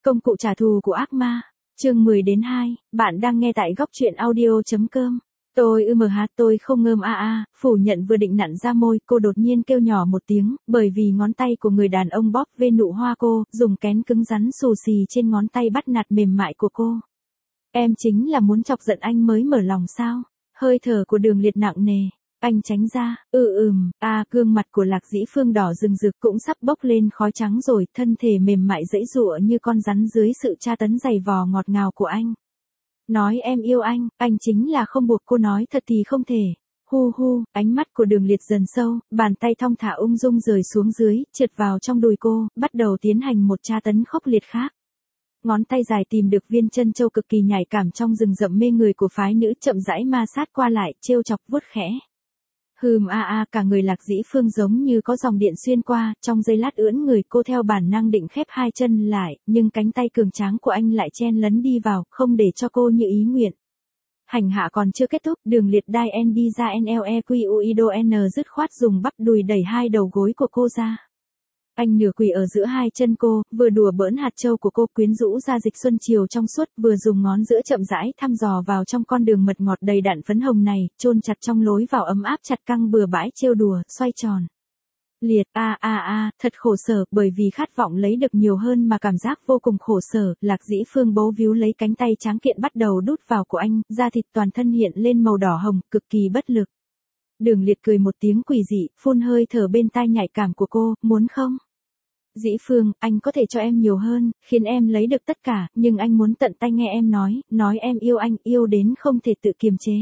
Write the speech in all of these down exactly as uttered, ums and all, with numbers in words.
Công cụ trả thù của ác ma. Chương mười đến hai, bạn đang nghe tại góc truyện audio.com. Tôi ưm hát tôi không ngơm a a, phủ nhận vừa định nặn ra môi, cô đột nhiên kêu nhỏ một tiếng, bởi vì ngón tay của người đàn ông bóp về nụ hoa cô, dùng kén cứng rắn xù xì trên ngón tay bắt nạt mềm mại của cô. Em chính là muốn chọc giận anh mới mở lòng sao? Hơi thở của Đường Liệt nặng nề. Anh tránh ra, ừ ừm, a à, gương mặt của Lạc Dĩ Phương đỏ rừng rực cũng sắp bốc lên khói trắng rồi, thân thể mềm mại dãy dụa như con rắn dưới sự tra tấn dày vò ngọt ngào của anh. Nói em yêu anh, anh chính là không buộc cô nói thật thì không thể. Hu hu, ánh mắt của Đường Liệt dần sâu, bàn tay thong thả ung dung rời xuống dưới, trượt vào trong đùi cô, bắt đầu tiến hành một tra tấn khốc liệt khác. Ngón tay dài tìm được viên chân châu cực kỳ nhạy cảm trong rừng rậm mê người của phái nữ, chậm rãi ma sát qua lại, trêu chọc vuốt khẽ. Hừm a a, cả người Lạc Dĩ Phương giống như có dòng điện xuyên qua, trong giây lát ưỡn người cô theo bản năng định khép hai chân lại, nhưng cánh tay cường tráng của anh lại chen lấn đi vào, không để cho cô như ý nguyện. Hành hạ còn chưa kết thúc, Đường Liệt đai en đi ra nlequiuido n dứt khoát dùng bắp đùi đẩy hai đầu gối của cô ra. Anh nửa quỳ ở giữa hai chân cô, vừa đùa bỡn hạt châu của cô quyến rũ ra dịch xuân chiều trong suốt, vừa dùng ngón giữa chậm rãi thăm dò vào trong con đường mật ngọt đầy đặn phấn hồng này, chôn chặt trong lối vào ấm áp chặt căng bừa bãi trêu đùa, xoay tròn. Liệt a a a, thật khổ sở, bởi vì khát vọng lấy được nhiều hơn mà cảm giác vô cùng khổ sở, Lạc Dĩ Phương bấu víu lấy cánh tay tráng kiện bắt đầu đút vào của anh, da thịt toàn thân hiện lên màu đỏ hồng, cực kỳ bất lực. Đường Liệt cười một tiếng quỷ dị, phun hơi thở bên tai nhạy cảm của cô, muốn không? Dĩ Phương, anh có thể cho em nhiều hơn, khiến em lấy được tất cả, nhưng anh muốn tận tay nghe em nói, nói em yêu anh, yêu đến không thể tự kiềm chế.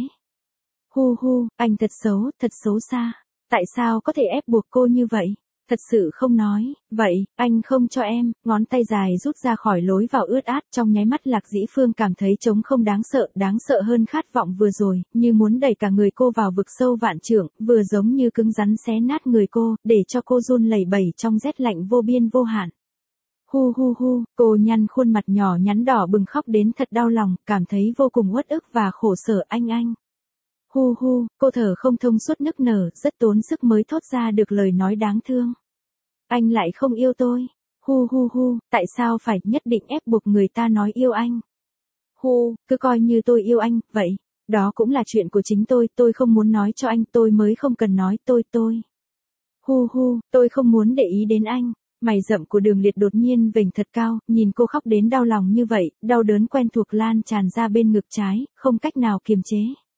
Hu hu, anh thật xấu, thật xấu xa. Tại sao có thể ép buộc cô như vậy? Thật sự không nói, vậy, anh không cho em, ngón tay dài rút ra khỏi lối vào ướt át, trong nháy mắt Lạc Dĩ Phương cảm thấy trống không đáng sợ, đáng sợ hơn khát vọng vừa rồi, như muốn đẩy cả người cô vào vực sâu vạn trượng, vừa giống như cứng rắn xé nát người cô, để cho cô run lẩy bẩy trong rét lạnh vô biên vô hạn. Hu hu hu, cô nhăn khuôn mặt nhỏ nhắn đỏ bừng khóc đến thật đau lòng, cảm thấy vô cùng uất ức và khổ sở anh anh. Hu hu, cô thở không thông suốt nức nở, rất tốn sức mới thốt ra được lời nói đáng thương. Anh lại không yêu tôi. Hu hu hu, tại sao phải nhất định ép buộc người ta nói yêu anh? Hu, cứ coi như tôi yêu anh, vậy. Đó cũng là chuyện của chính tôi, tôi không muốn nói cho anh, tôi mới không cần nói, tôi tôi. Hu hu, tôi không muốn để ý đến anh. Mày rậm của Đường Liệt đột nhiên vểnh thật cao, nhìn cô khóc đến đau lòng như vậy, đau đớn quen thuộc lan tràn ra bên ngực trái, không cách nào kiềm chế.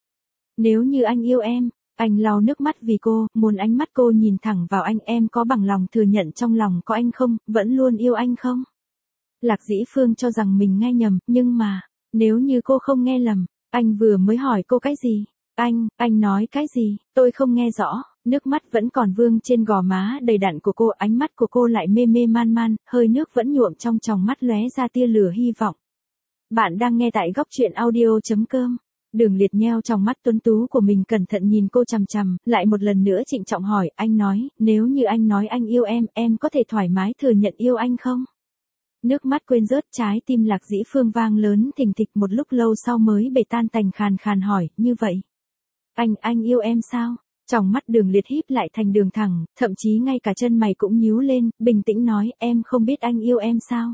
Nếu như anh yêu em, anh lau nước mắt vì cô, muốn ánh mắt cô nhìn thẳng vào anh, em có bằng lòng thừa nhận trong lòng có anh không, vẫn luôn yêu anh không? Lạc Dĩ Phương cho rằng mình nghe nhầm, nhưng mà, nếu như cô không nghe lầm, anh vừa mới hỏi cô cái gì? Anh, anh nói cái gì? Tôi không nghe rõ, nước mắt vẫn còn vương trên gò má đầy đặn của cô, ánh mắt của cô lại mê mê man man, hơi nước vẫn nhuộm trong tròng mắt lóe ra tia lửa hy vọng. Bạn đang nghe tại góc truyện audio.com. Đường Liệt nheo trong mắt tuấn tú của mình cẩn thận nhìn cô chằm chằm, lại một lần nữa trịnh trọng hỏi, anh nói, nếu như anh nói anh yêu em, em có thể thoải mái thừa nhận yêu anh không? Nước mắt quên rớt, trái tim Lạc Dĩ Phương vang lớn thình thịch, một lúc lâu sau mới bể tan tành, khàn khàn hỏi, như vậy. Anh, anh yêu em sao? Trong mắt Đường Liệt híp lại thành đường thẳng, thậm chí ngay cả chân mày cũng nhíu lên, bình tĩnh nói, em không biết anh yêu em sao?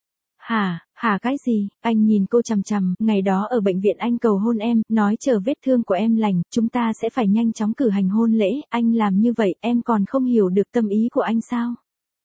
Hả, hả cái gì? Anh nhìn cô chằm chằm, ngày đó ở bệnh viện anh cầu hôn em, nói chờ vết thương của em lành, chúng ta sẽ phải nhanh chóng cử hành hôn lễ, anh làm như vậy, em còn không hiểu được tâm ý của anh sao?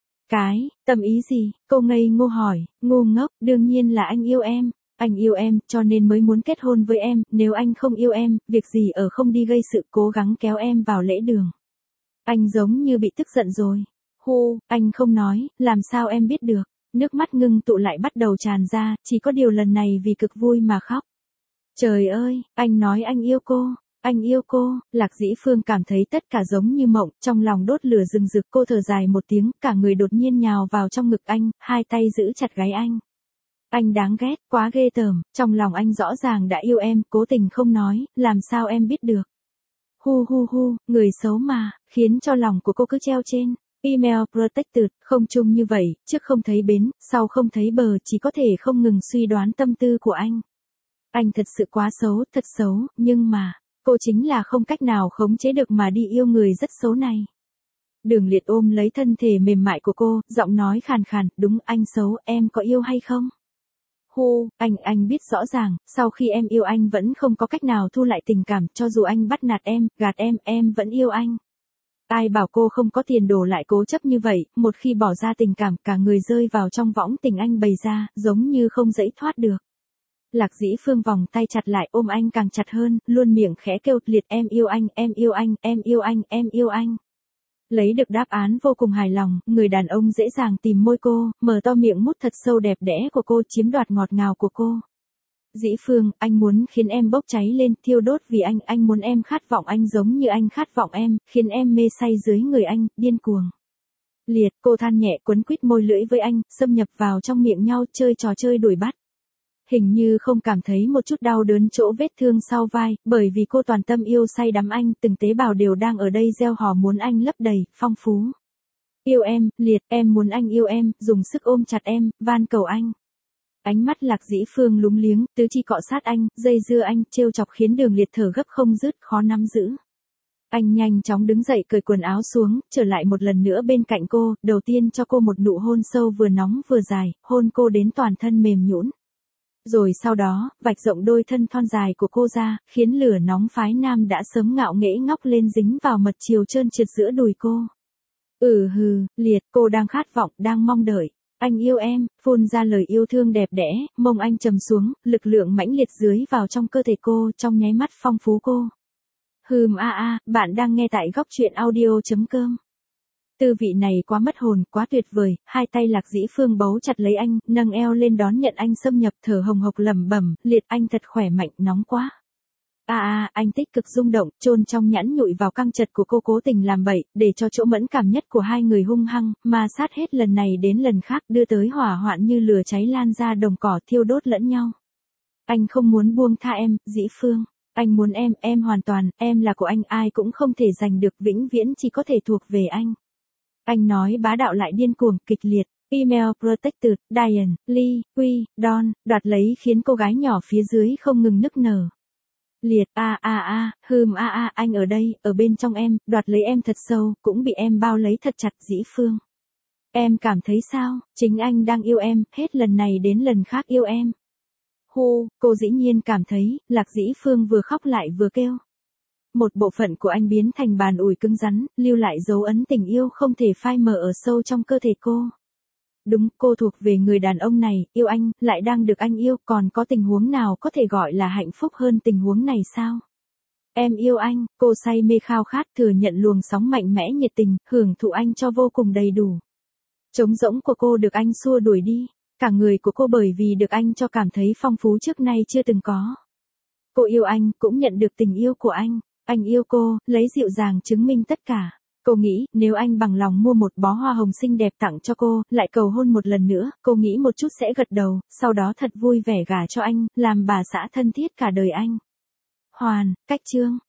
Cái, tâm ý gì? Cô ngây ngô hỏi, ngu ngốc, đương nhiên là anh yêu em, anh yêu em, cho nên mới muốn kết hôn với em, nếu anh không yêu em, việc gì ở không đi gây sự, cố gắng kéo em vào lễ đường. Anh giống như bị tức giận rồi. Hu, anh không nói, làm sao em biết được? Nước mắt ngưng tụ lại bắt đầu tràn ra, chỉ có điều lần này vì cực vui mà khóc. Trời ơi, anh nói anh yêu cô, anh yêu cô, Lạc Dĩ Phương cảm thấy tất cả giống như mộng, trong lòng đốt lửa rừng rực, cô thở dài một tiếng, cả người đột nhiên nhào vào trong ngực anh, hai tay giữ chặt gáy anh. Anh đáng ghét, quá ghê tởm, trong lòng anh rõ ràng đã yêu em, cố tình không nói, làm sao em biết được. Hu hu hu, người xấu mà, khiến cho lòng của cô cứ treo trên. Email protected, không chung như vậy, trước không thấy bến, sau không thấy bờ, chỉ có thể không ngừng suy đoán tâm tư của anh. Anh thật sự quá xấu, thật xấu, nhưng mà, cô chính là không cách nào khống chế được mà đi yêu người rất xấu này. Đường Liệt ôm lấy thân thể mềm mại của cô, giọng nói khàn khàn, đúng anh xấu, em có yêu hay không? Hu, anh, anh biết rõ ràng, sau khi em yêu anh vẫn không có cách nào thu lại tình cảm, cho dù anh bắt nạt em, gạt em, em vẫn yêu anh. Ai bảo cô không có tiền đồ lại cố chấp như vậy, một khi bỏ ra tình cảm cả người rơi vào trong võng tình anh bày ra, giống như không dẫy thoát được. Lạc Dĩ Phương vòng tay chặt lại ôm anh càng chặt hơn, luôn miệng khẽ kêu liệt em yêu anh, em yêu anh, em yêu anh, em yêu anh. Lấy được đáp án vô cùng hài lòng, người đàn ông dễ dàng tìm môi cô, mở to miệng mút thật sâu đẹp đẽ của cô, chiếm đoạt ngọt ngào của cô. Dĩ Phương, anh muốn khiến em bốc cháy lên, thiêu đốt vì anh, anh muốn em khát vọng anh giống như anh khát vọng em, khiến em mê say dưới người anh, điên cuồng. Liệt, cô than nhẹ quấn quýt môi lưỡi với anh, xâm nhập vào trong miệng nhau chơi trò chơi đuổi bắt. Hình như không cảm thấy một chút đau đớn chỗ vết thương sau vai, bởi vì cô toàn tâm yêu say đắm anh, từng tế bào đều đang ở đây gieo hò muốn anh lấp đầy, phong phú. Yêu em, Liệt, em muốn anh yêu em, dùng sức ôm chặt em, van cầu anh. Ánh mắt Lạc Dĩ Phương lúng liếng, tứ chi cọ sát anh, dây dưa anh, trêu chọc khiến Đường Liệt thở gấp không dứt, khó nắm giữ. Anh nhanh chóng đứng dậy cởi quần áo xuống, trở lại một lần nữa bên cạnh cô, đầu tiên cho cô một nụ hôn sâu vừa nóng vừa dài, hôn cô đến toàn thân mềm nhũn. Rồi sau đó, vạch rộng đôi thân thon dài của cô ra, khiến lửa nóng phái nam đã sớm ngạo nghễ ngóc lên dính vào mật chiều trơn trượt giữa đùi cô. Ừ hừ, Liệt, cô đang khát vọng, đang mong đợi. Anh yêu em, phun ra lời yêu thương đẹp đẽ, mông anh trầm xuống, lực lượng mãnh liệt dưới vào trong cơ thể cô, trong nháy mắt phong phú cô. Hừm a a, bạn đang nghe tại góc truyện audio chấm com. Tư vị này quá mất hồn, quá tuyệt vời, hai tay Lạc Dĩ Phương bấu chặt lấy anh, nâng eo lên đón nhận anh xâm nhập, thở hồng hộc lẩm bẩm, Liệt anh thật khỏe mạnh, nóng quá. A a, anh tích cực rung động, chôn trong nhẵn nhụi vào căng chật của cô cố tình làm bậy, để cho chỗ mẫn cảm nhất của hai người hung hăng, mà sát hết lần này đến lần khác đưa tới hỏa hoạn như lửa cháy lan ra đồng cỏ thiêu đốt lẫn nhau. Anh không muốn buông tha em, Dĩ Phương. Anh muốn em, em hoàn toàn, em là của anh, ai cũng không thể giành được, vĩnh viễn chỉ có thể thuộc về anh. Anh nói bá đạo lại điên cuồng, kịch liệt. Email Protected, Diane, Lee, Quy, Don, đoạt lấy khiến cô gái nhỏ phía dưới không ngừng nức nở. Liệt, a a a, hừm a a, anh ở đây, ở bên trong em, đoạt lấy em thật sâu, cũng bị em bao lấy thật chặt, Dĩ Phương. Em cảm thấy sao, chính anh đang yêu em, hết lần này đến lần khác yêu em. Hu, cô dĩ nhiên cảm thấy, Lạc Dĩ Phương vừa khóc lại vừa kêu. Một bộ phận của anh biến thành bàn ủi cứng rắn, lưu lại dấu ấn tình yêu không thể phai mờ ở sâu trong cơ thể cô. Đúng, cô thuộc về người đàn ông này, yêu anh, lại đang được anh yêu, còn có tình huống nào có thể gọi là hạnh phúc hơn tình huống này sao? Em yêu anh, cô say mê khao khát thừa nhận luồng sóng mạnh mẽ nhiệt tình, hưởng thụ anh cho vô cùng đầy đủ. Trống rỗng của cô được anh xua đuổi đi, cả người của cô bởi vì được anh cho cảm thấy phong phú trước nay chưa từng có. Cô yêu anh, cũng nhận được tình yêu của anh. Anh yêu cô, lấy dịu dàng chứng minh tất cả. Cô nghĩ, nếu anh bằng lòng mua một bó hoa hồng xinh đẹp tặng cho cô, lại cầu hôn một lần nữa, cô nghĩ một chút sẽ gật đầu, sau đó thật vui vẻ gả cho anh, làm bà xã thân thiết cả đời anh. Hoàn, cách chương.